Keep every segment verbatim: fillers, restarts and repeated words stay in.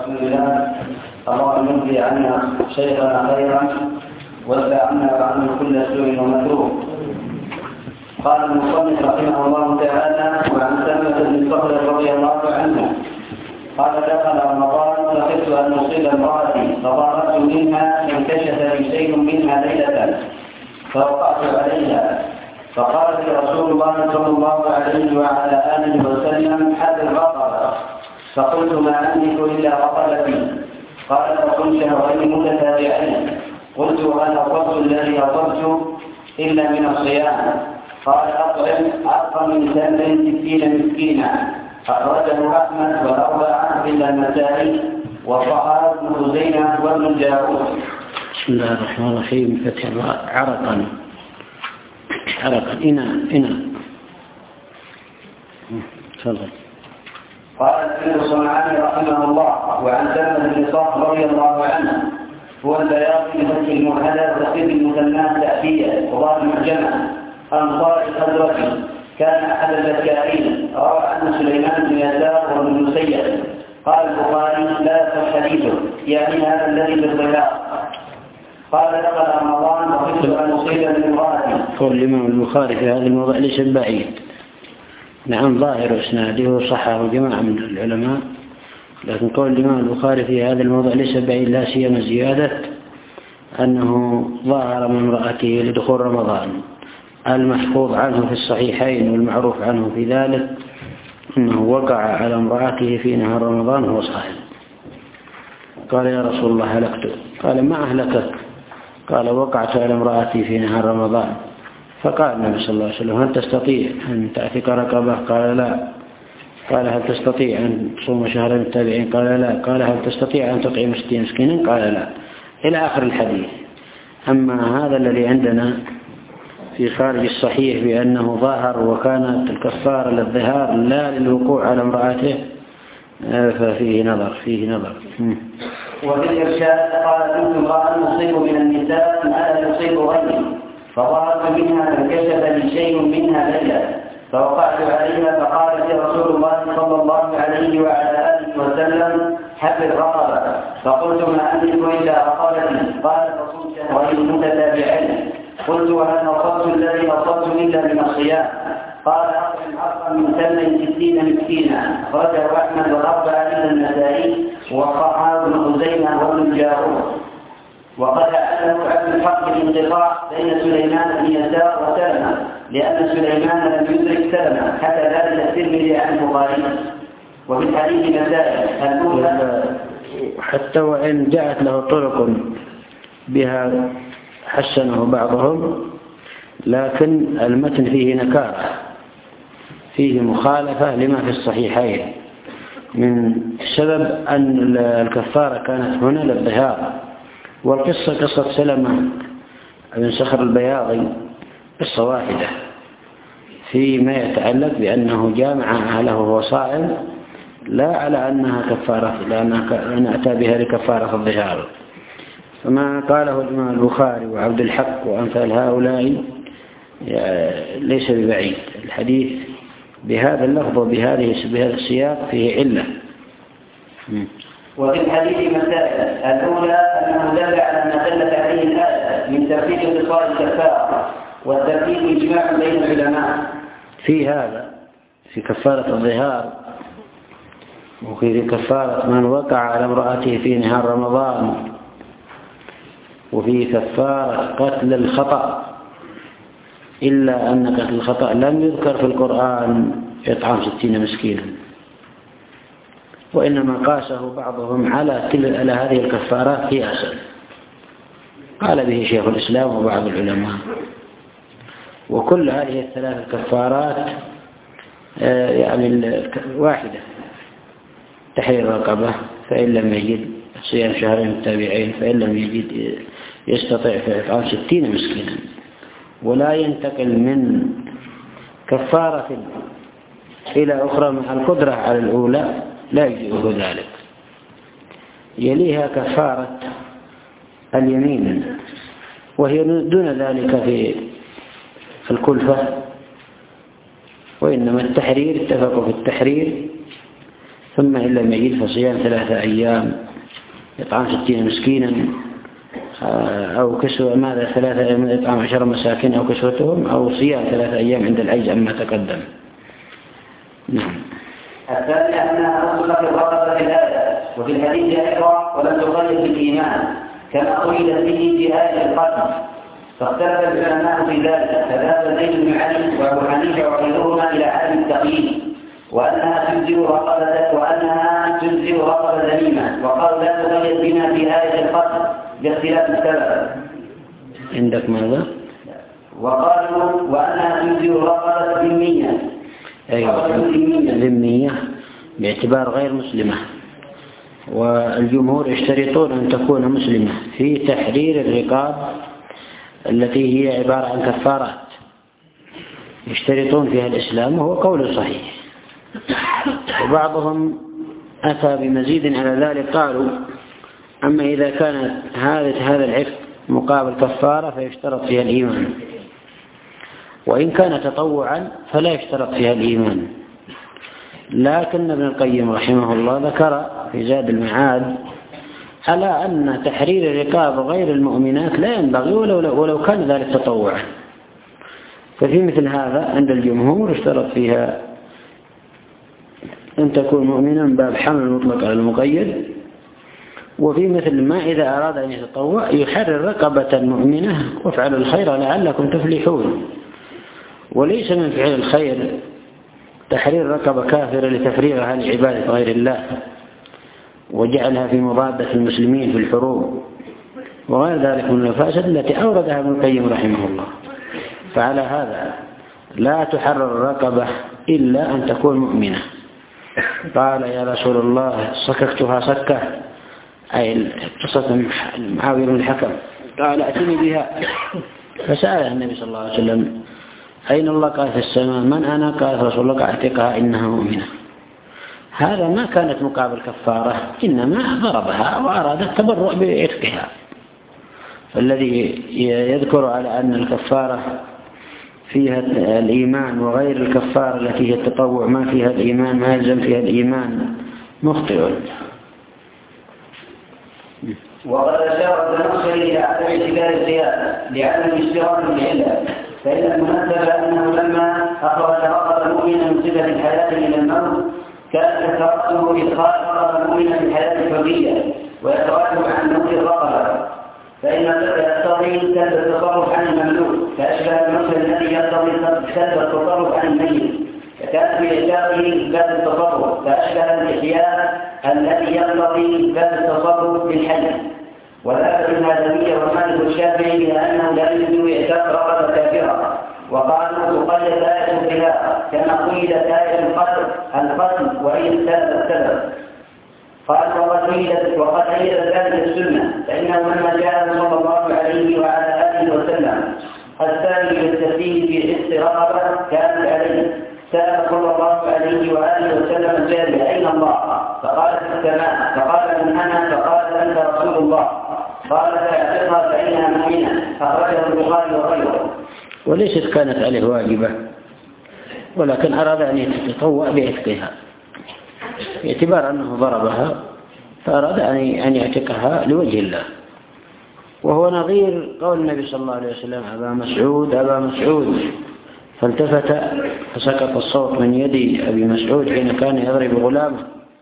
رسول الله اللهم نجزي عنا شيخنا خيرا وادفع عنا وعنه كل سوء ومكروه. قال المصنف رحمه الله تعالى: وعن سلمة بن صخر رضي الله عنه قال: دخل رمضان فخفت ان اصيب امراتي فضارت منها فانكشف لي شيء منها ليله فوقعت عليها فقال لي رسول الله صلى الله عليه وعلى اله وسلم: حد الرقبه. فقلت: ما املك الا رقبتي. قال: فكن شهرين متتابعين. قلت: هل اصبت الذي اصبت الا من الصيام؟ قال: اطعم عطفا من تمر ستين مسكينا. اخرجه احمد والاربعه الا النسائي وصححه ابن خزيمه وابن الجارود. بسم الله الرحمن الرحيم. فتح الراء عرقا عرقا إنا إنا تفضل. قال ابن الصنعاني رحمه الله: وعن سلمة بن صخر رضي الله عنه هو البياض بفتح المهدى وتصيب المثنى تأتية وضع المعجمة أنصار الخزرج كان أحد البكائين. روى عنه سليمان بن يسار وابن المسيب. قال البخاري: لا يصح حديثه، يعني هذا الذي بالضياء. قال: دخل رمضان وخفت ان اصيب من امراتي. قول الامام البخاري في هذا الموضع ليس بعيد. نعم، ظاهر اسناده صححه جماعه من العلماء، لكن قول الامام البخاري في هذا الموضع ليس بعيد، لا سيما زياده انه ظاهر من امراته لدخول رمضان. المحفوظ عنه في الصحيحين والمعروف عنه في ذلك انه وقع على امراته في نهار رمضان وهو صائم. قال: يا رسول الله هلكت. قال: ما أهلكك؟ قال: وقعت على امرأتي في نهار رمضان. فقال النبي صلى الله عليه وسلم: هل تستطيع أن تعتق رقبة؟ قال: لا. قال: هل تستطيع أن تصوم شهرين متتابعين؟ قال: لا. قال: هل تستطيع أن تطعم ستين مسكينا؟ قال: لا، إلى آخر الحديث. أما هذا الذي عندنا في خارج الصحيح بأنه ظاهر وكانت الكفارة للظهار لا للوقوع على امرأته ففيه نظر فيه نظر وفي الإرشاد قال: كنت امرأ أصيب من النساء ما لا يصيب غيري فظهرت منها فانكشف لي شيء منها ليلة فوقعت عليها فقال لي رسول الله صلى الله عليه وعلى آله وسلم: حد الرقبة. فقلت: ما أملك إلا رقبتي. قال: فصم شهرين متتابعين. قلت: وهل أصبت الذي أصبت إلا من الصيام؟ قال: أطعم عطفا من تمر ستين مسكينا. أخرجه أحمد والأربعة إلا النسائي وصححه ابن خزيمة وابن الجارود. وقد علّه عبد الحق بالانقطاع بين سليمان بن يسار وسلمة، لأن سليمان لم يدرك سلمة، حتى ذلك الترمذي عن البخاري. وفي الحديث مسائل الأولى: حتى وإن جاءت له طرق بها حسنه بعضهم، لكن المتن فيه نكارة، فيه مخالفة لما في الصحيحين، من سبب أن الكفارة كانت هنا للظهار. والقصة قصة سلمة بن صخر البياضي قصة واحدة فيما يتعلق بأنه جامع أهله وهو صائم، لا على أنها كفارة، لأن أتى بها لكفارة الظهار. فما قاله الإمام البخاري وعبد الحق وأمثال هؤلاء ليس ببعيد. الحديث بهذا اللفظ وبهذه بهذا السياق فيه علة. وفي الحديث مسائل الأولى أنه دل على ما دلت عليه الآية من ترتيب اتصال الكفارة، والترتيب إجماع بين العلماء في هذا، في كفارة الظهار وفي كفارة من وقع على امرأته في نهار رمضان، وفي كفارة قتل الخطأ، إلا أن قتل الخطأ لم يذكر في القرآن إطعام ستين مسكينا، وإنما قاسه بعضهم على كل على هذه الكفارات قياسا قال به شيخ الإسلام وبعض العلماء. وكل هذه الثلاث الكفارات يعني واحدة: تحرير رقبة، فإن لم يجد صيام شهرين متتابعين، فإن لم يجد يستطيع في إطعام ستين مسكينا. ولا ينتقل من كفارة إلى أخرى مع القدرة على الأولى، لا يجوز ذلك. يليها كفارة اليمين، وهي دون ذلك في الكلفة، وإنما التحرير اتفقوا في التحرير ثم إن لم يجد فصيام ثلاثة أيام، إطعام ستين مسكينا أو كسوة ماذا ثلاثة أيام، إطعام عشر مساكين أو كسوتهم، أو صيام ثلاثة أيام عند العجز عما تقدم. نعم. الثاني أنها أصلت الرغبة في الآية وفي الحديث أيضا ولم تقيد بالإيمان كما قيل به في آية القتل، فاختلف العلماء في ذلك، فذهب زيد بن علي وأبو حنيفة وغيرهما إلى عدم التقييد وأنها تجزئ رقبة وأنها تجزئ رقبة ذميمة، وقالوا لا تقيد بما في آية القتل باختلاف السبب. عندك ماذا؟ وقالوا وأنها تجزئ رقبة ذمية. أيوة ذمية باعتبار غير مسلمة، والجمهور يشترطون أن تكون مسلمة في تحرير الرقاب التي هي عبارة عن كفارات، يشترطون فيها الإسلام، وهو قول صحيح. وبعضهم أتى بمزيد على ذلك، قالوا أما إذا كانت هذا العتق مقابل كفارة فيشترط فيها الإيمان، وإن كان تطوعا فلا يشترط فيها الإيمان. لكن ابن القيم رحمه الله ذكر في زاد المعاد على أن تحرير الرقاب غير المؤمنات لا ينبغي ولو, ولو كان ذلك تطوعا. ففي مثل هذا عند الجمهور اشترط فيها أن تكون مؤمنا باب حمل المطلق على المقيد. وفي مثل ما إذا أراد أن يتطوع يحرر رقبة مؤمنة وافعلوا الخير لعلكم تفلحون. وليس من فعل الخير تحرير رقبة كافرة لتفريغها لعبادة غير الله وجعلها في مضادة المسلمين في الحروب وغير ذلك من المفاسد التي أوردها ابن القيم رحمه الله. فعلى هذا لا تحرر الرقبة إلا أن تكون مؤمنة. قال يا رسول الله سككتها سكة، أي قصة معاوية بن الحكم، قال أتني بها، فسأل النبي صلى الله عليه وسلم أين الله؟ قال في السماء. من أنا؟ قال رسول الله اعتقها إنها مؤمنة. هذا ما كانت مقابل كفارة، إنما ضربها وأراد التبرؤ بعتقها. فالذي يذكر على أن الكفارة فيها الإيمان وغير الكفارة التي هي التطوع ما فيها الإيمان ما يلزم فيها الإيمان مخطئ. وقد أشار النصر إلى عدم اعتبار الزيادة لعدم اشتراك العلة، فإن المناسب أنه لما أخرج رقبة مؤمنا من صفة الحياة إلى الموت كان يترتب إدخال رقبة مؤمنا في الحياة الحرية ويترتب عن موت الرقبة، فإن هذا يقتضي سلب التصرف عن المملوك، فأشبه المثل الذي يقتضي سلب التصرف عن الميت، فكان في إعتاقه إثبات التصرف، فأشبه الإحياء الذي يقتضي إثبات التصرف بالحي. وذهب ابن الهادمية ومالك الشافعي بأنه لا يجوز إعتاق رقبة كافرة، وقالوا تقيد آية الخلاف كما قيدت آية القتل القتل وإن اختلف السبب. قال وقد قيدت وقد أيدت ذلك السنة، فإنه لما جاء صلى الله عليه وعلى آله وسلم الثاني بالتسليم في حس رقبة كانت عليه، سأل صلى الله عليه وآله وسلم الجارية أين الله؟ فقالت في السماء. فقال من أنا؟ فقال أنت رسول الله. قال فاعتقها فإنها مؤمنة، أخرجه البخاري وغيره. وليست كانت عليه واجبة، ولكن أراد أن يتطوع بعتقها باعتبار أنه ضربها، فأراد أن يعتقها لوجه الله. وهو نظير قول النبي صلى الله عليه وسلم أبا مسعود أبا مسعود، فالتفت فسقط الصوت من يد أبي مسعود حين كان يضرب غلامه.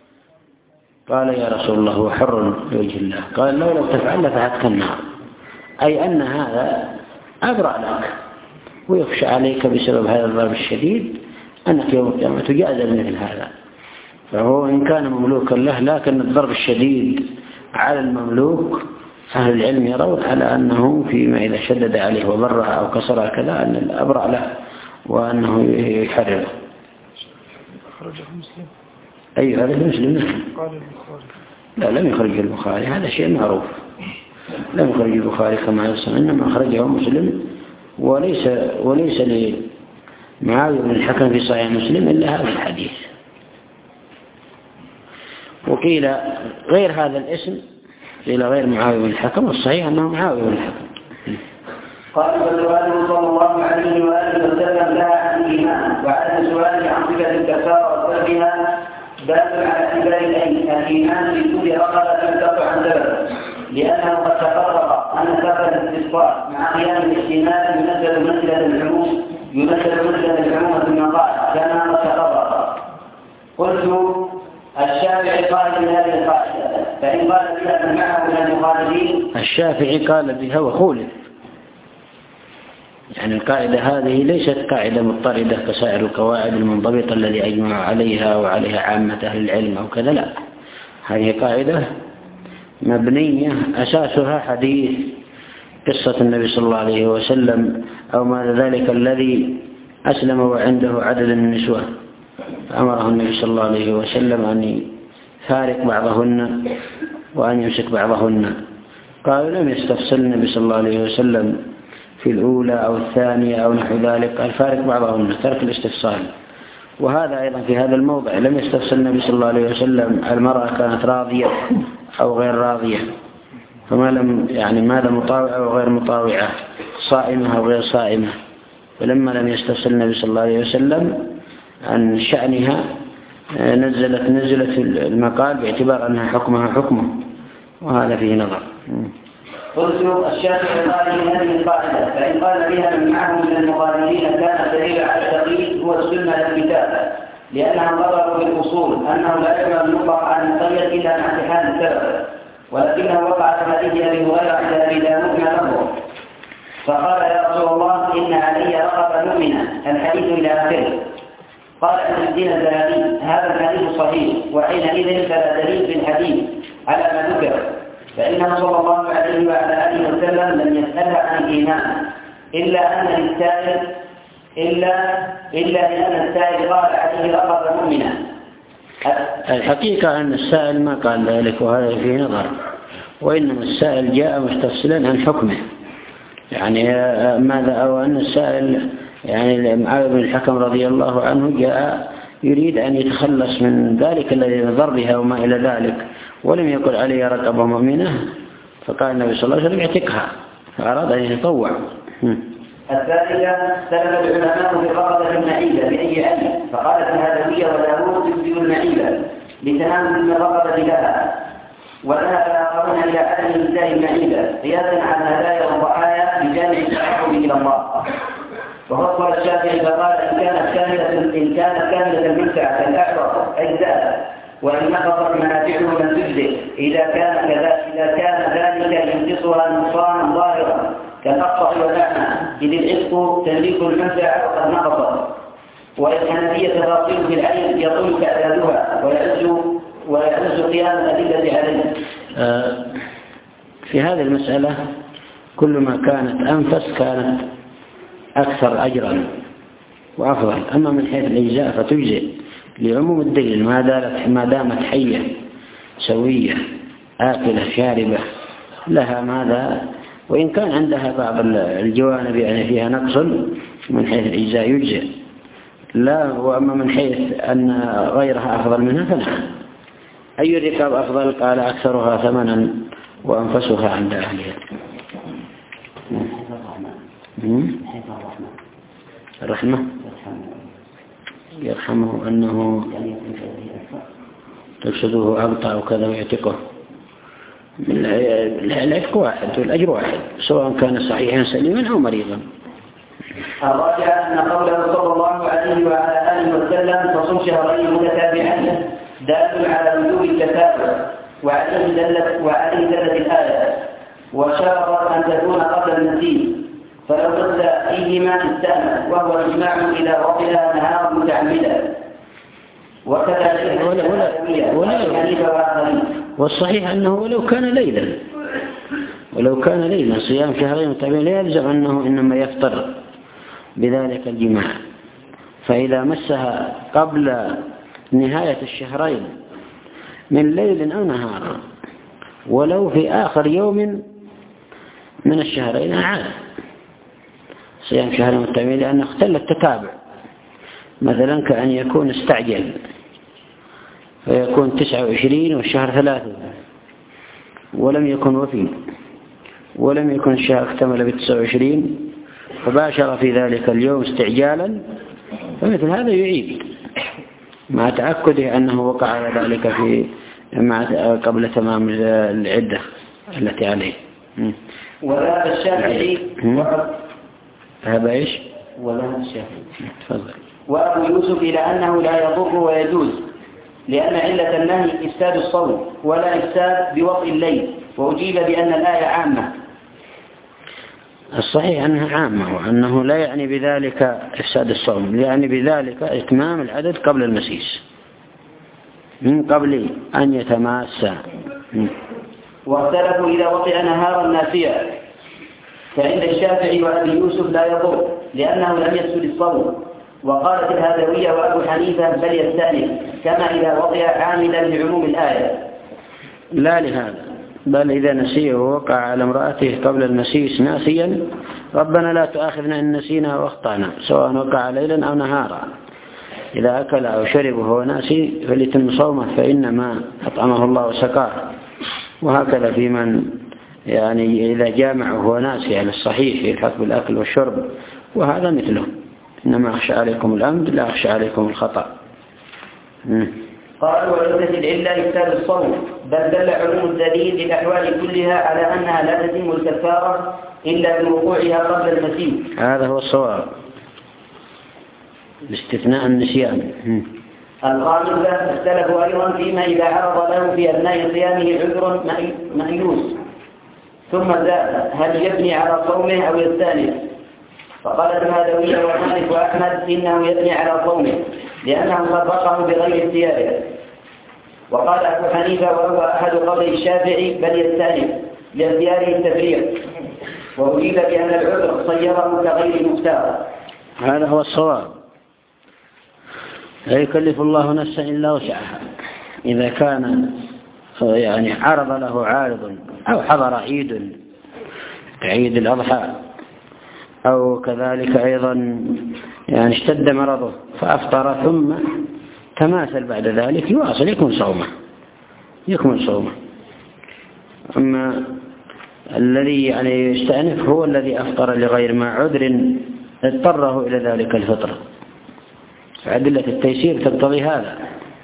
قال يا رسول الله هو حر لوجه الله. قال لو لم تفعل لفعلتك النار، أي أن هذا أبرأ لك، ويخشى عليك بسبب هذا الضرب الشديد أنك يوم القيامة تجازى مثل هذا. فهو إن كان مملوكا له، لكن الضرب الشديد على المملوك أهل العلم يرون على أنه فيما إذا شدد عليه وضرها أو كسرها كذا أن الأبرأ له وأنه يحرره. أخرجه مسلم. أي هذا مسلم. قال البخاري. لا لم يخرج البخاري، هذا شيء معروف. لم يخرج البخاري كما يصنع، إنما أخرجه مسلم، وليس وليس لمعاوية بن الحكم في صحيح مسلم إلا هذا الحديث. وقيل غير هذا الاسم، قيل غير معاوية بن الحكم، والصحيح أنه معاوية بن الحكم. قال فسؤاله صلى الله عليه وآله وسلم لها عن الإيمان، وعلى سؤاله عن صفة الكفارة وسببها دال على اعتبار الإيمان بكل رقبة تنقطع عن سبب، لأنه قد تقرر أن سبب الاستسقاء مع قيام الاحتمال يمثل منزلة العموم يمثل منزلة العموم في المقال كما قد تقرر. قلت الشافعي قال بهذه القاعدة، فإن قال بها من معه من المخالفين. الشافعي قال بها وخولف، يعني القاعدة هذه ليست قاعدة مضطردة كسائر القواعد المنضبطة الذي أجمع عليها وعليها عامة أهل العلم أو كذا، لا، هذه قاعدة مبنية أساسها حديث قصة النبي صلى الله عليه وسلم أو ما ذلك الذي أسلم وعنده عدد من النسوة فأمره النبي صلى الله عليه وسلم أن يفارق بعضهن وأن يمسك بعضهن. قالوا لم يستفصل النبي صلى الله عليه وسلم في الأولى أو الثانية أو نحو ذلك، قال فارق بعضهن، ترك الاستفصال. وهذا أيضا في هذا الموضع لم يستفصل النبي صلى الله عليه وسلم المرأة كانت راضية أو غير راضية، فما لم يعني ماذا مطاوعة أو غير مطاوعة، صائمة أو غير صائمة، فلما لم يستفصل النبي صلى الله عليه وسلم عن شأنها نزلت نزلت المقال باعتبار أنها حكمها حكمه، وهذا فيه نظر. قلت الشافعي قال من هذه القاعدة، فإن قال بها من معه من المخالفين كان دليل على التقييد هو السنة الكتاب، لأنهم قرروا في الأصول أنه لا يجمع المطلق عن المقيد إلا مع اتحاد السبب، ولكنه وقع في حديث أبي هريرة عند أبي داود له، فقال يا رسول الله إن علي رقبة مؤمنة، الحديث إلى آخره. قال ابن الدين الذهبي هذا الحديث صحيح، وحينئذ فلا دليل في الحديث على ما ذكر، فإنه صلى الله عليه وعلى آله وسلم لم يسألها عن الإيمان إلا أن السائل إلا إلا لأن السائل قال عليه رقبة مؤمنة. الحقيقة أن السائل ما قال ذلك، وهذا فيه نظر، وإنما السائل جاء مستفصلا عن حكمه، يعني ماذا، أو أن السائل يعني معاذ بن الحكم رضي الله عنه جاء يريد أن يتخلص من ذلك الذي نظر بها وما إلى ذلك، ولم يقل علي رقبة مؤمنة، فقال النبي صلى الله عليه وسلم اعتقها، فأراد أن يتطوع. الثالثة سلم العلماء في رقبة المعيبة بأي علم، فقالت الهدوية وداود تجزئ المعيبة لتمام من الرقبة لها، وذهب آخرون إلى عدم إنزال المعيبة قياسا على الهدايا والضحايا بجامع التقرب إلى الله. وفصل الشافعي فقال إن كانت كاملة إن كانت كاملة المنفعة كالأعرض أجزاء، وإن نقصت منافعه لم تجزئ إذا كان كذلك إذا كان ذلك ينقصها نقصانا ظاهرا كالأقصى والأعمى، إذ العتق تمليك المنفعة وقد نقصت. والحنفية تفاصيل في العين يطول تعدادها ويعز ويعز قيام الأدلة عليه. في هذه المسألة كل ما كانت أنفس كانت أكثر أجرا وأفضل، أما من حيث الإجزاء فتجزئ لعموم الدليل ما دامت حية سوية آكلة شاربة لها ماذا، وإن كان عندها بعض الجوانب يعني فيها نقص من حيث الإجزاء يجزئ، لا، وأما من حيث أن غيرها أفضل منها فنعم. أي الركاب أفضل؟ قال أكثرها ثمنا وأنفسها عند أهلها. الرحمة يرحمه أنه ترشده أبطأ وكذا ويعتقه، العتق واحد والأجر واحد سواء كان صحيحا سليما أو مريضا. الرابع أن قوله صلى الله عليه وعلى آله وسلم تصوم شهرين متتابعين دال على وجوب التتابع، وعليه دلت وعليه دلت الآية، وشرط أن تكون قبل النسيم، فلو قتل فيهما استأنف، وهو إجماع إلى ربها نهارا متعمدا، وكذا ولا ولا والصحيح أنه ولو كان ليلا ولو كان ليلا صيام شهرين متتابعين لا يلزم أنه إنما يفطر بذلك الجماع، فإذا مسها قبل نهاية الشهرين من ليل أو نهار ولو في آخر يوم من الشهرين عاد صيام شهرين متتابعين، لأنه اختل التتابع، مثلا كأن يكون استعجل فيكون تسعة وعشرين والشهر ثلاثة ولم يكن وفي ولم يكن الشهر اكتمل بتسعة وعشرين فباشر في ذلك اليوم استعجالا، فمثل هذا يعيد مع تأكده أنه وقع على ذلك في مع قبل تمام العدة التي عليه. وذهب الشافعي هذا إيش؟ وذهب الشافعي تفضل. وأبو يوسف إلى أنه لا يضر ويجوز، لأن علة النهي إفساد الصوم ولا إفساد بوطء الليل، وأجيب بأن الآية عامة. الصحيح أنها عامة، وأنه لا يعني بذلك إفساد الصوم، يعني بذلك إتمام العدد قبل المسيس من قبل أن يتماسى. واختلفوا إذا وطئ نهارا ناسيا، فعند الشافعي وأبي يوسف لا يضر لأنه لم يفسد الصوم، وقالت الهذوية وأبو حنيفة بل يستأنف كما إذا وطئ عاملا لعموم الآية. لا لهذا، بل إذا نسيه ووقع على امرأته قبل المسيس ناسيا ربنا لا تؤاخذنا إن نسينا واخطأنا، سواء وقع ليلا أو نهارا. إذا أكل أو شرب وهو ناسي فليتم صومه، فإنما أطعمه الله وسقاه. وهكذا في من يعني إذا جامع وهو ناسي على الصحيح يلحق بالأكل والشرب، وهذا مثله. إنما أخشى عليكم الأمد لا أخشى عليكم الخطأ. قالوا وليست العلة إفساد الصوم، بل دل عموم الدليل للأحوال كلها على أنها لا تتم الكفارة إلا بوقوعها قبل المسيح. هذا هو الصواب، باستثناء النسيان. الخامسة اختلفوا أيضا فيما إذا عرض له في أثناء صيامه عذر مأيوس ثم زاد هل يبني على صومه أو يستأنف، فقالت الهذوية ومالك وأحمد إنه يبني على صومه لأنه طبقه بغير اختياره. وقال أبو حنيفة وهو أحد قولي الشافعي بل يستأنف لاختياره التفريق، وأجيب بأن العذر صيره كغير مختار. هذا هو الصواب، لا يكلف الله نفسا إلا وسعها. إذا كان يعني عرض له عارض أو حضر عيد عيد الأضحى أو كذلك أيضا يعني اشتد مرضه فأفطر ثم تماثل بعد ذلك يواصل يكمل صومه يكمل صومه. أما الذي يعني يستأنف هو الذي أفطر لغير ما عذر اضطره إلى ذلك الفطر. أدلة التيسير تقتضي هذا.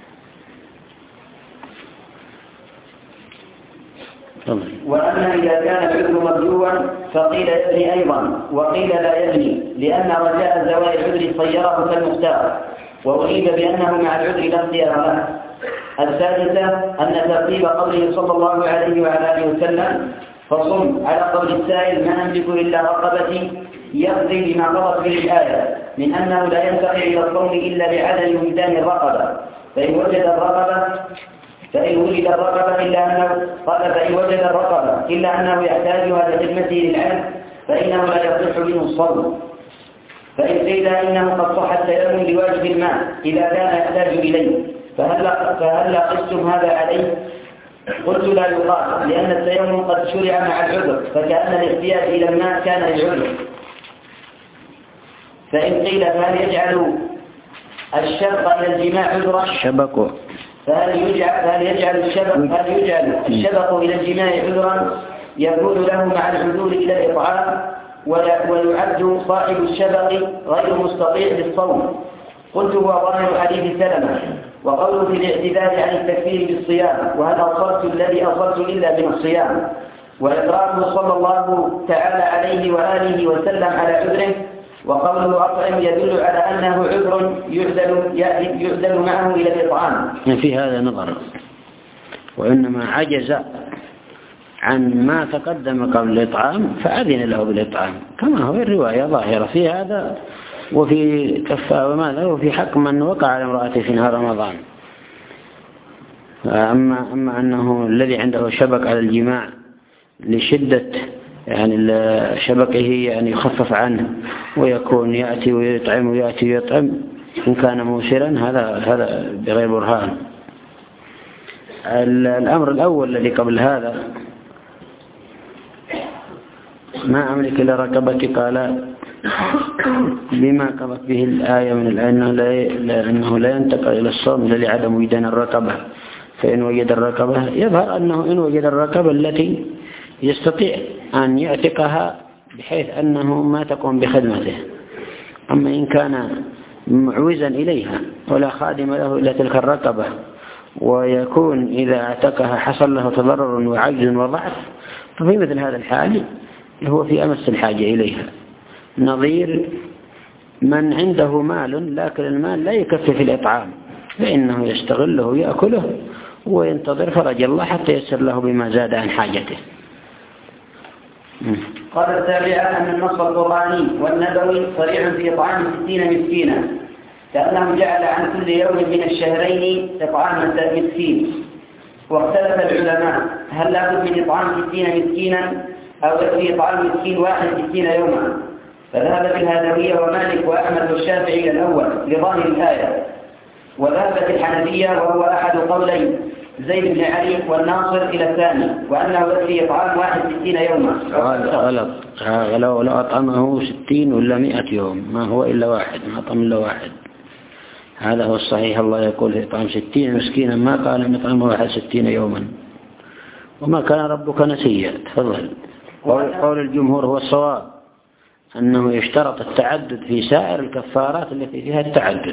وأما إذا كان العذر مرجوا فقيل يبني أيضا وقيل لا يبني، لأن رجاء زوال العذر صيره كالمختار، وأجيب بأنه مع العذر لا اختيار له. الثالثة أن ترتيب قوله صلى الله عليه وعلى آله وسلم فصم على قول السائل ما أملك إلا رقبتي يقضي بما قضت به الآية من أنه لا ينتقل إلى الصوم إلا بعدم وجدان الرقبة، فإن وجد الرقبة فإن وجد الرقبة إلا أنه قال فإن وجد الرقبة إلا أنه يحتاجها لخدمته للعلم فإنه لا يصح منه الصوم. فإن قيل إنه قد صح التيمم بواجب الماء إذا كان يحتاج إليه فهل فهل قستم هذا عليه؟ قلت لا يقال، لأن التيمم قد شرع مع العذر، فكأن الاحتياج إلى الماء كان للعذر. فإن قيل فهل يجعل الشبق إلى الجماع عذرا؟ الشبق فهل يجعل فهل يجعل الشبق هل يجعل الشبق إلى الجماع عذرا يكون له مع العذور إلى الإطعام، ويعد صاحب الشبق غير مستطيع للصوم؟ قلت هو ظاهر حديث سلمة وقوله في الاعتذار عن التكفير بالصيام، وهل أصبت الذي أصبت إلا من الصيام، وإقراره صلى الله تعالى عليه وآله وسلم على عذره، وقوله أطعم يدل على أنه عذر يعدل, يعدل معه إلى الإطعام. في هذا نظر، وإنما عجز عن ما تقدم قبل الإطعام فأذن له بالإطعام، كما هو الرواية ظاهرة في هذا وفي كفا وماذا وفي حق من وقع على امرأته في نهار رمضان. أما, أما أنه الذي عنده شبك على الجماع لشدة يعني شبكه يعني يخفف عنه ويكون يأتي ويطعم ويأتي ويطعم إن كان موسرا، هذا هذا بغير برهان. الأمر الأول الذي قبل هذا ما أملك إلا رقبتي، قال بما قضت به الآية من الآية أنه لا ينتقل إلى الصوم إلا لعدم وجدان الرقبة، فإن وجد الرقبة يظهر أنه إن وجد الرقبة التي يستطيع أن يعتقها بحيث أنه ما تقوم بخدمته. أما إن كان معوزا إليها ولا خادم له إلا تلك الرقبة، ويكون إذا اعتقها حصل له تضرر وعجز وضعف، ففي مثل هذا الحال هو في أمس الحاجة إليها، نظير من عنده مال لكن المال لا يكفي في الإطعام، فإنه يستغله يأكله وينتظر فرج الله حتى يسر له بما زاد عن حاجته. قال السابعة أن النص القرآني والنبوي صريح في إطعام ستين مسكينا، كأنه جعل عن كل يوم من الشهرين إطعام مسكين. واختلف العلماء هل لابد من إطعام ستين مسكينا أو يكفي إطعام مسكين واحد ستين يوما، فذهبت الهادوية ومالك وأحمد والشافعي إلى الأول لظاهر الآية، وذهبت الحنفية وهو أحد قولين زيد بن علي والناصر إلى الثاني، وأنه يكفي إطعام واحد ستين يوما. غلط، لو لو أطعمه ستين ولا مئة يوم ما هو إلا واحد، ما أطعم إلا واحد، هذا هو الصحيح. الله يقول في إطعام ستين مسكينا، ما قال مطعم واحد ستين يوما، وما كان ربك نسيا. تفضل. قول الجمهور هو الصواب، أنه يشترط التعدد في سائر الكفارات التي فيها التعدد،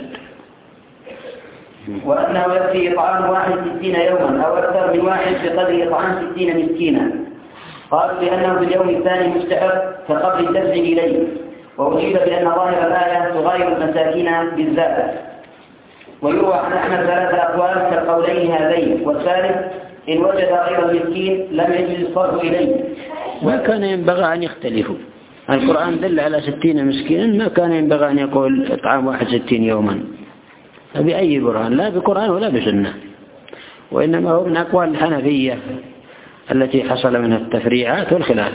وأنه يكفي إطعام واحد ستين يوما أو أكثر من واحد بقدر إطعام ستين مسكينا. قالوا بأنه في اليوم الثاني مستحب كقبل الدفع إليه، وأجيب بأن ظاهر الآية تغير المساكين بالذات. ويروى عن أحمد ثلاثة أقوال كالقولين هذين، والثالث إن وجد غير المسكين لم يجوز الصرف إليه. ما كان ينبغي أن يختلفوا، القرآن دل على ستين مسكينا، ما كان ينبغي أن يقول إطعام واحد ستين يوما، فبأي برهان؟ لا بقرآن ولا بسنة، وإنما هو من أقوال الحنفية التي حصل منها التفريعات والخلاف.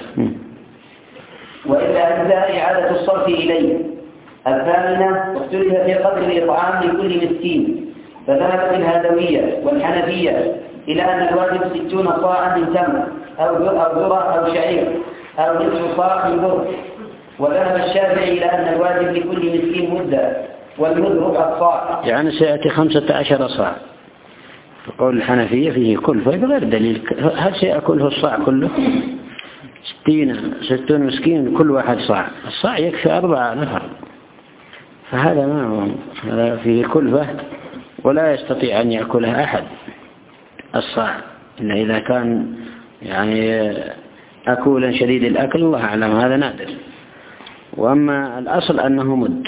وإلا أجزاء إعادة الصرف إليه. الثامنة اختلف في قدر الإطعام لكل مسكين، فذهبت الهادوية والحنفية إلى أن الواجب ستون صاعا من تمر أو ذرة أو شعير أو نصف صاع من بر، وذهب الشافعي إلى أن الواجب لكل مسكين مدة، والمد ربع صاع، يعني سيأتي خمسة عشر صاع. فقول الحنفية فيه كلفة بغير دليل، هل سيأكله الصاع كله؟ ستين ستون مسكين كل واحد صاع، الصاع يكفي أربعة نفر، فهذا ما هو، هذا فيه كلفة ولا يستطيع أن يأكلها أحد الصاع إلا إذا كان يعني أكولا شديد الأكل، الله أعلم، هذا نادر. وأما الأصل أنه مد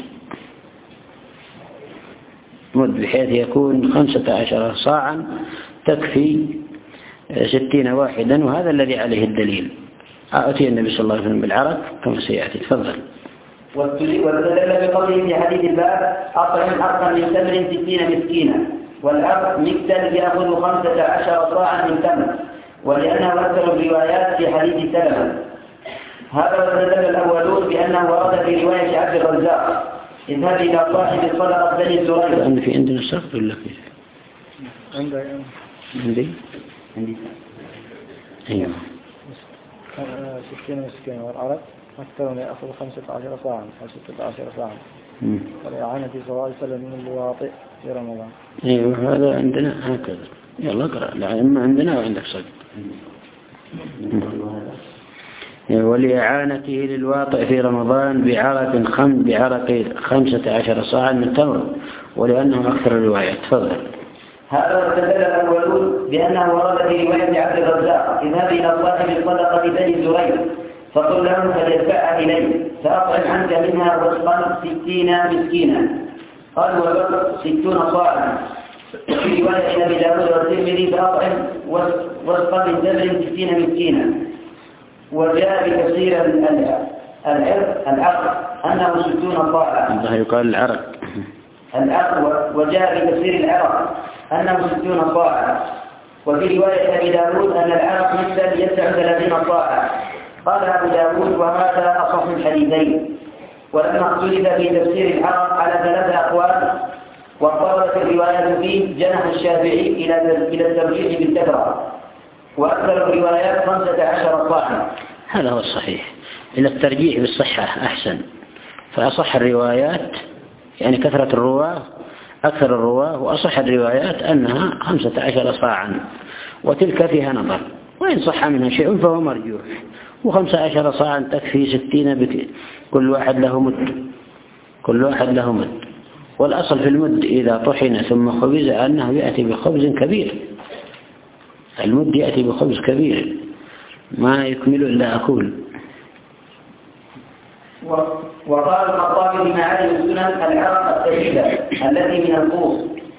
مد بحيث يكون خمسة عشر صاعا تكفي ستين واحدا، وهذا الذي عليه الدليل. أتي النبي صلى الله عليه وسلم بالعرق كما سيأتي. تفضل. واستدل بقوله في حديث الباب أطعم أرقا من تمر ستين مسكينا، والعرق مكتل يأخذ خمسة عشر صاعا من تمر، ولأنه أكثر الروايات في حديث سلمة. هذا واستدل الأولون بأنه ورد في رواية عبد الرزاق اذهب إلى صاحب الصدقة بني الزرير. عندي في عندنا الشرط ولا كيف؟ عندي عندي عندي أيوه ستين مسكين، والعرق أكثر من يأخذ خمسة عشر صاعا أو ستة عشر صاعا، والإعانة صلى الله عليه وسلم من الواطئ في رمضان. أيوه هذا عندنا هكذا. يلا اقرأ، لا إما عندنا وعندك صدق. ولإعانته للواطئ في رمضان بعرق خم بعرق خمسة عشر صاعا من تمر، ولأنه أكثر الروايات. تفضل. هذا واستدل الأولون بأنه ورد في رواية عبد الرزاق اذهب إلى صاحب الصدقة بني الزرير فقل له فليدفعها إليه فأطعم عنك منها وسقا ستين مسكينا. قال والوسق ستون صاعا. وفي رواية أبي داود والترمذي فأطعم وسقا من تمر ستين مسكينا. وجاء بتفسير العرق العرق أنه ستون صاعا. الله يقال العرق. العرق وجاء بتفسير العرق أنه ستون صاعا. وفي رواية أبي داود أن العرق مثل يسع ثلاثين صاعا. قال أبو داود وهذا أصح الحديثين. ولما اختلف في تفسير العرق على ثلاثة أقوال واضطرت الروايات فيه جنح الشافعي إلى إلى الترجيح بالكثرة، وأكثر الروايات خمسة عشر صاعا. هذا هو الصحيح، إلى الترجيح بالصحة أحسن، فأصح الروايات يعني كثرة الرواة أكثر الرواة، وأصح الروايات أنها خمسة عشر صاعا، وتلك فيها نظر، وإن صح منها شيء فهو مرجوح. وخمسة عشر صاعا تكفي ستين بك، كل واحد له مد كل واحد له مد والأصل في المد إذا طحن ثم خبز أنه يأتي بخبز كبير. المد يأتي بخبز كبير ما يكمل إلا أكل. وقال الخطابي بما علم السنن العرق السيدة التي من القوس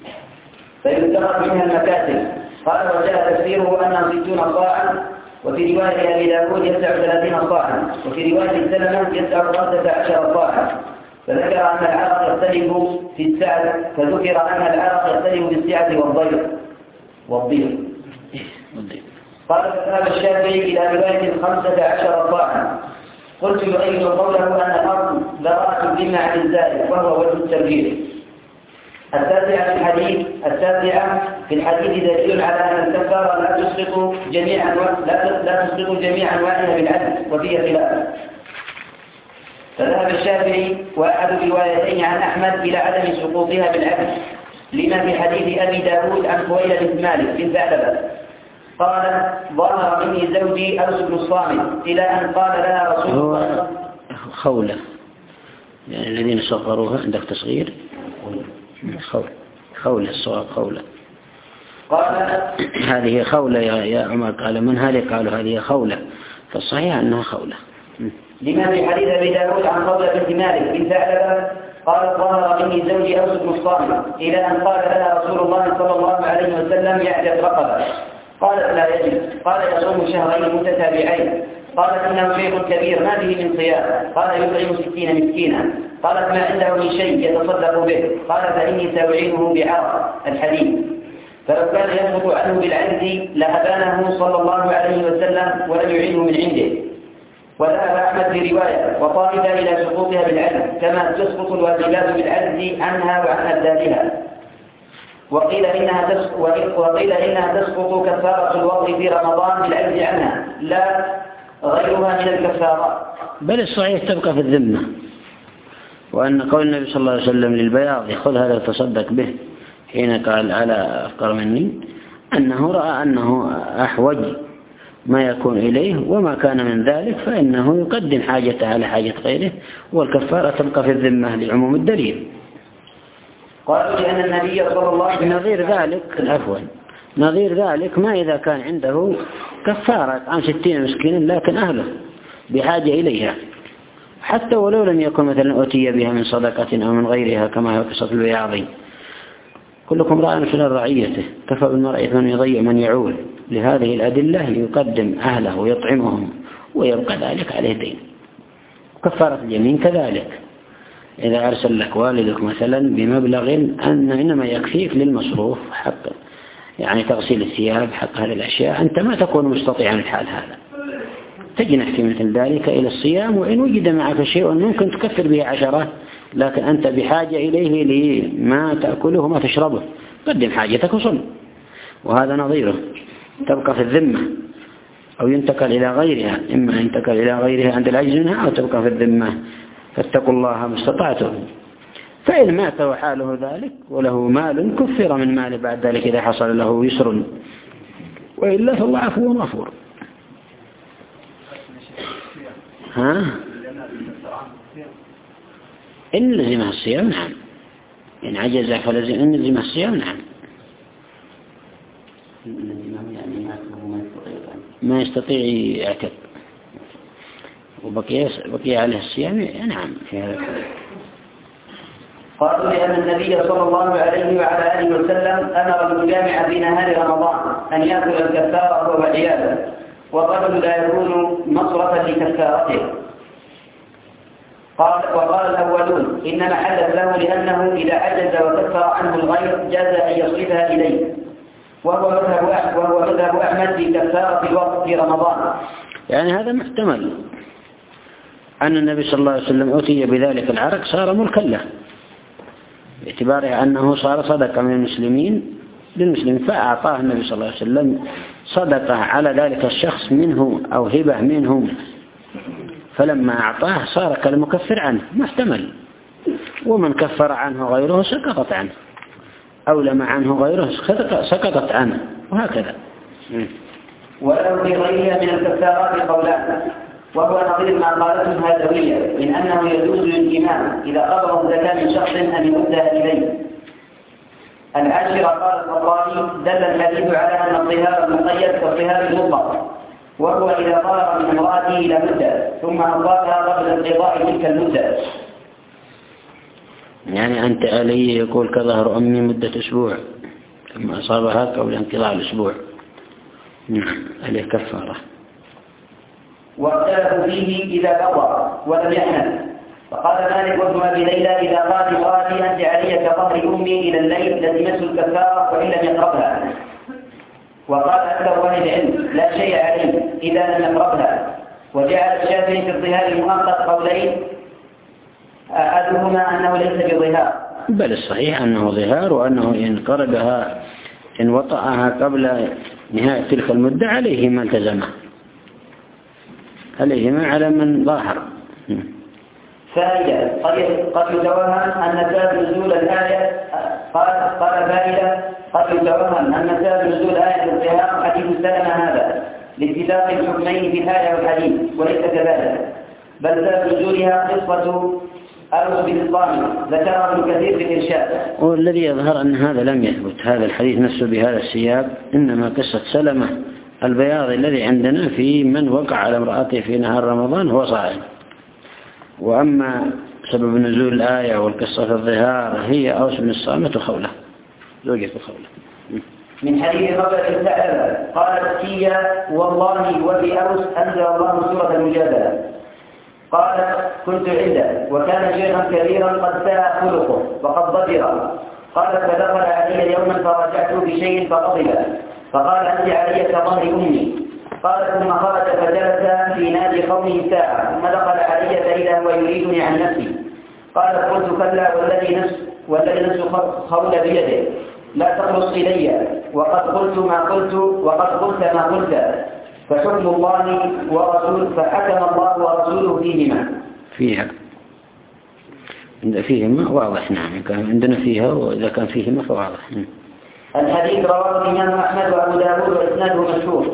فيذكر منها المكاتب. قال وجاء تفسيره أنه ستون صاعا، وفي رواية أبي داود يسع ثلاثين صاعا، وفي رواية سلمة يسع خمسة عشر صاعا. فذكر أن العرق يختلف في السعة، فذكر أن العرق يختلف في السعة والضيق والضيق. قال فذهب الشافعي إلى رواية خمسة عشر صاعا. قلت يؤيد قوله أن الأرض براءة الذمة عن الزائد، وهو وجه الترجيح. التاسعة في الحديث التاسعة في الحديث دليل على أن الكفارة لا تسقط جميع لا لا تسقط جميع أنواعها بالعدل، وفيه خلاف. فذهب الشافعي وأحد الروايتين عن أحمد إلى عدم سقوطها بالعدل، لما في حديث أبي داود عن خويلة بنت مالك بن ثعلبة قال ظهر مني زوجي أوس بن الصامت إلى أن قال لها رسول الله خولة، يعني الذين صغروها عندك تصغير خولة خولة الصواب خولة. قال هذه خولة يا, يا عمر. قال من هذه؟ قالوا هذه خولة، فالصحيح أنها خولة. لما في حديث أبي داود عن خولة بنت مالك بن ثعلبة قال ظهر مني زوجي أوس بن الصامت إلى أن قال لها رسول الله صلى الله عليه وسلم يعتق رقبة. قالت لا يجب. قال يصوم شهرين متتابعين. قالت إنه شيخ كبير ما به من صيام. قال يطعم ستين مسكينا. قالت ما عنده من شيء يتصدق به. قال فإني سأعينه بعرق الحديث. فلو كان يسقط عنه بالعجز لأبانه صلى الله عليه وسلم ولم يعينه من عنده. وذهب أحمد في رواية وطالب إلى سقوطها بالعجز كما تسقط الواجبات بالعجز عنها وعن أبدالها. وقيل إنها تسقط وقيل إنها تسقط كفارة الوضع في رمضان بالعجز عنها لا غيرها من الكفارات. بل الصحيح تبقى في الذمة. وأن قول النبي صلى الله عليه وسلم للبياض خذ هذا تصدق به حين قال على أفقر مني، أنه رأى أنه أحوج ما يكون إليه، وما كان من ذلك فإنه يقدم حاجته على حاجة غيره، والكفارة تبقى في الذمة لعموم الدليل. قالوا لأن النبي صلى الله عليه وسلم نظير ذلك عفوا نظير ذلك ما إذا كان عنده كفارة عن ستين مسكين لكن أهله بحاجة إليها، حتى ولو لم يكن مثلا أتي بها من صدقة أو من غيرها كما هو قصة البياضي. كلكم راع في رعيته، كفى بالمرء من يضيع من يعول. لهذه الأدلة يقدم أهله ويطعمهم ويبقى ذلك عليه دين. كفارة اليمين كذلك، إذا أرسل لك والدك مثلا بمبلغ أن إنما يكفيك للمصروف حق يعني تغسيل الثياب حق هذه الأشياء، أنت ما تكون مستطيعا الحال هذا، تجنح في مثل ذلك إلى الصيام، وإن وجد معك شيء ممكن تكفر به عشرات، لكن أنت بحاجة إليه لما تأكله وما تشربه، قدم حاجتك وصل. وهذا نظيره تبقى في الذمة أو ينتقل إلى غيرها، إما ينتقل إلى غيرها عند العجز منها أو تبقى في الذمة. فاتقوا الله ما استطعتم. فإن مات وحاله ذلك وله مال كفر من ماله بعد ذلك إذا حصل له يسر، وإلا فالله عفو غفور. ها إن لزمها الصيام نعم، إن عجز فلزم إن لزمها الصيام نعم، ما يستطيع يعتق وبقي بقي عليه الصيام نعم في هذا الحال. قالوا لأن النبي صلى الله عليه وعلى آله وسلم أمر المجامع في نهار رمضان أن يأكل الكفارة وهو عياده، والرجل لا يكون مصرفا لكفارته. قال وقال الأولون إنما حدث له لأنه إذا عجز وكفر عنه الغير جاز أن يصرفها إليه، وهو مذهب وهو مذهب أحمد في كفارة الوقت في رمضان. يعني هذا محتمل أن النبي صلى الله عليه وسلم أتي بذلك العرق صار ملكا له، باعتباره أنه صار صدقة من المسلمين للمسلمين، فأعطاه النبي صلى الله عليه وسلم صدقة على ذلك الشخص منه أو هبة منه، فلما أعطاه صار كالمكفر عنه، محتمل. ومن كفر عنه غيره سقطت عنه، أو لما عنه غيره سقطت عنه، وهكذا. ولو في غيرها من الكفارات قولان. وهو نظير ما قالته الهادوية من أنه يجوز للإمام إذا قبض الزكاة من شخص أن يؤدى إليه. العاشرة قال الخطابي دل الحديث على أن الطهار المقيد كالطهار المطلق، وهو إذا طهر من امرأته إلى مدة ثم أضافها قبل انقضاء تلك المدة. يعني أنت علي يقول كظهر أمي مدة أسبوع ثم أصابها قبل انقضاء الأسبوع، نعم عليه كفارة. واختلفوا فيه إذا قضى ولم يحنث، فقال مالك وابن أبي ليلى إذا قال امرأتي أنت علي كظهر أمي إلى الليل لزمته الكفارة وإن لم يقربها. وقال أكثر أهل العلم لا شيء عليه إذا لم يقربها. وجعل الشافعي في الظهار المؤقت قولين أحدهما أنه ليس بظهار، بل الصحيح أنه ظهار، وأنه إن قربها إن وطأها قبل نهاية تلك المدة عليه ما التزمه، عليه ما على من ظاهر. فائدة قد يتوهم أن سبب نزول الآية قال قال فائدة قد يتوهم أن سبب نزول آية الظهار حديث سلمة هذا لاتفاق الحكمين في الآية والحديث، وليس كذلك، بل سبب نزولها قصة أوس بن الصامت ذكرها ابن كثير في الإرشاد. والذي يظهر أن هذا لم يثبت، هذا الحديث نفسه بهذا السياق، إنما قصة سلمة البياض الذي عندنا في من وقع على امرأته في نهار رمضان هو صائم. وأما سبب نزول الآية والقصة في الظهار هي أوس بن الصامت وخولة زوجة خولة. من حديث خولة الثعلبة قالت هي والله وفي أوس أنزل الله سورة المجادلة. قالت كنت عنده وكان شيخا كبيرا قد ساء خلقه وقد ضجر. قالت فدخل علي يوما فرجعته بشيء فغضب فقال أنت علي كظهر أمي. قال ثم خرج فجلس في نادي قومه ساعة ثم دخل علي فإذا هو يريدني عن نفسي. قال قلت كلا والذي نفس والذي نفس خولة بيده لا تخلص إلي وقد قلت ما قلت وقد قلت ما قلت فحكم الله ورسوله فحكم الله ورسوله فيهما. فيها عند فيهما واضح، نعم كان عندنا فيها، وإذا كان فيهما فواضح. الحديث رواه الإمام أحمد وأبو داود وإسناده مشهور.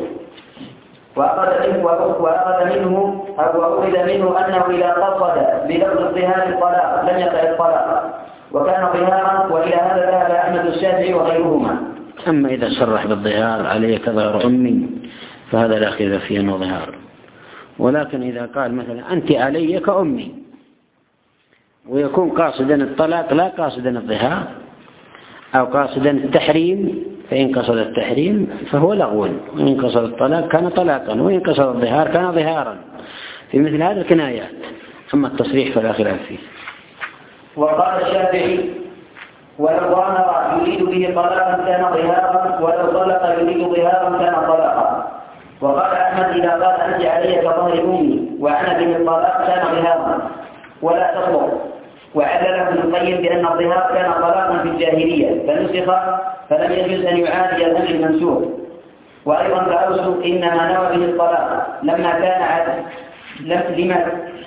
وأخذ منه وأخذ منه أو أخذ منه أنه إذا قصد بلفظ الظهار الطلاق لم يقع الطلاق وكان ظهارا، وإلى هذا ذهب أحمد الشافعي وغيرهما. أما إذا صرح بالظهار عليه كظهر أمي فهذا لا خلاف فيه أنه ظهار. ولكن إذا قال مثلا أنت علي كأمي ويكون قاصدا الطلاق لا قاصدا الظهار أو قاصدا التحريم، فإن قصد التحريم فهو لغو، وإن قصد الطلاق كان طلاقا، وإن قصد الظهار كان ظهارا في مثل هذه الكنايات. أما التصريح فلا خلاف فيه. وقال الشافعي ولو ظاهر يريد به طلاقا كان ظهارا، ولو طلق يريد ظهارا كان طلاقا. وقال أحمد إذا قال أنت علي كظهر أمي وأنا به الطلاق كان ظهارا ولا تطلق. وعلله ابن القيم بأن الظهار كان طلاقا في الجاهلية فنسخ فلم يجوز أن يعادي الأمر المنسوخ. وأيضا فأوس إنما نوى به الطلاق لما كان عاد لما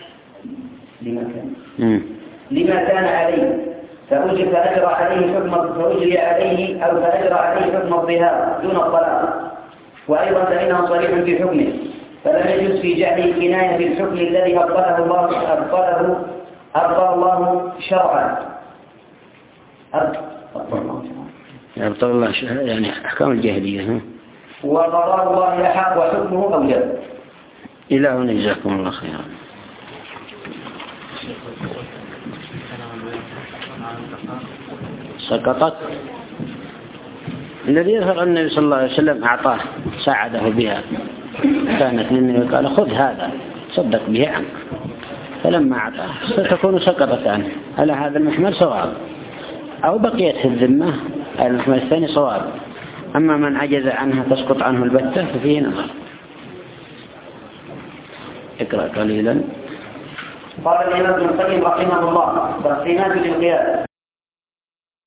لما كان لما كان عليه فأجري فأجرى عليه حكم فأجري عليه أو فأجرى عليه حكم الظهار دون الطلاق. وأيضا فإنه صريح في حكمه فلم يجوز في جعل الكناية في الحكم الذي أبطله الله أبطله أبطل الله شرعا أبطل الله يعني أحكام الجاهلية وقضاء الله أحق وحكمه أوجب. إلى هنا جزاكم الله خيرا. سقطت الذي يظهر أن النبي صلى الله عليه وسلم أعطاه ساعده بها، كانت للنبي قال خذ هذا صدق به عنك، فلما أعطاه ستكون سقطت عنه على هذا المحمل صواب، أو بقيت في الذمة على المحمل الثاني صواب. أما من عجز عنها تسقط عنه البتة ففيه نظر. اقرأ قليلا. قال الإمام ابن القيم رحمه الله تقسيمات للقياس.